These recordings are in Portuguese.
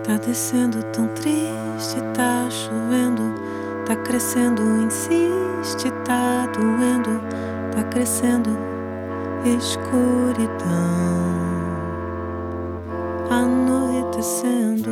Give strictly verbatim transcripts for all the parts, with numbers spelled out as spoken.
Tá descendo tão triste, tá chovendo, tá crescendo, insiste, tá doendo, tá crescendo, escuridão, anoitecendo.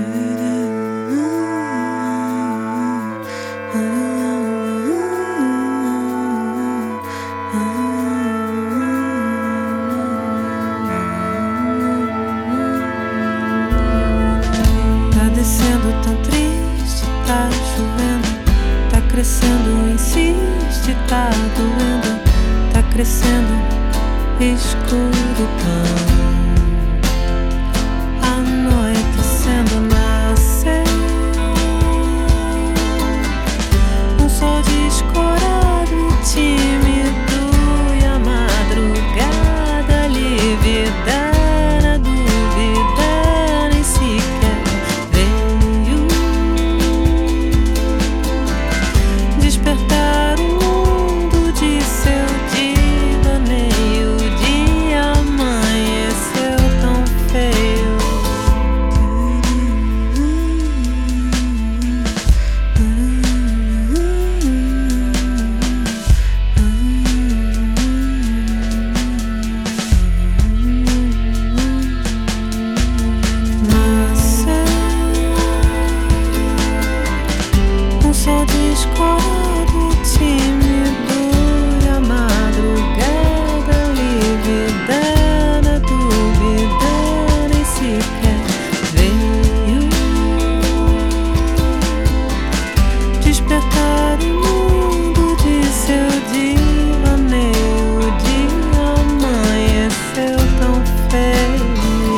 Descendo tão triste, tá chovendo, tá crescendo, insiste, tá doendo, tá crescendo, escuridão, anoitecendo, nasceu um sol descorado e tímido, e a madrugada livida. Descolado e tímido, e a madrugada livida, na dúvida nem sequer veio despertar o mundo de seu divaneio. O dia amanheceu tão feio.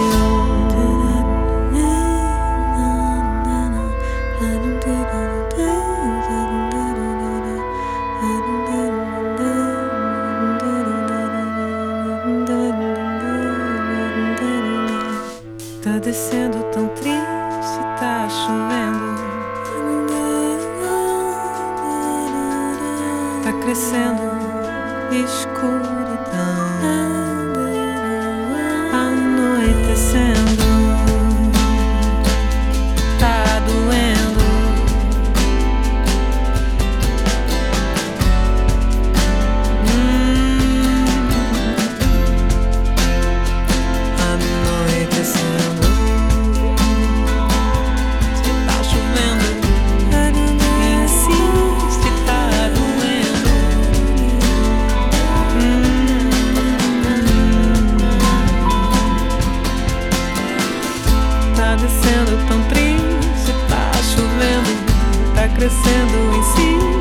Tá descendo tão triste, tá chovendo, tá crescendo, escuridão, anoitecendo, tá doendo, hum, anoitecendo. Tá descendo tão triste, tá chovendo, tá crescendo em si.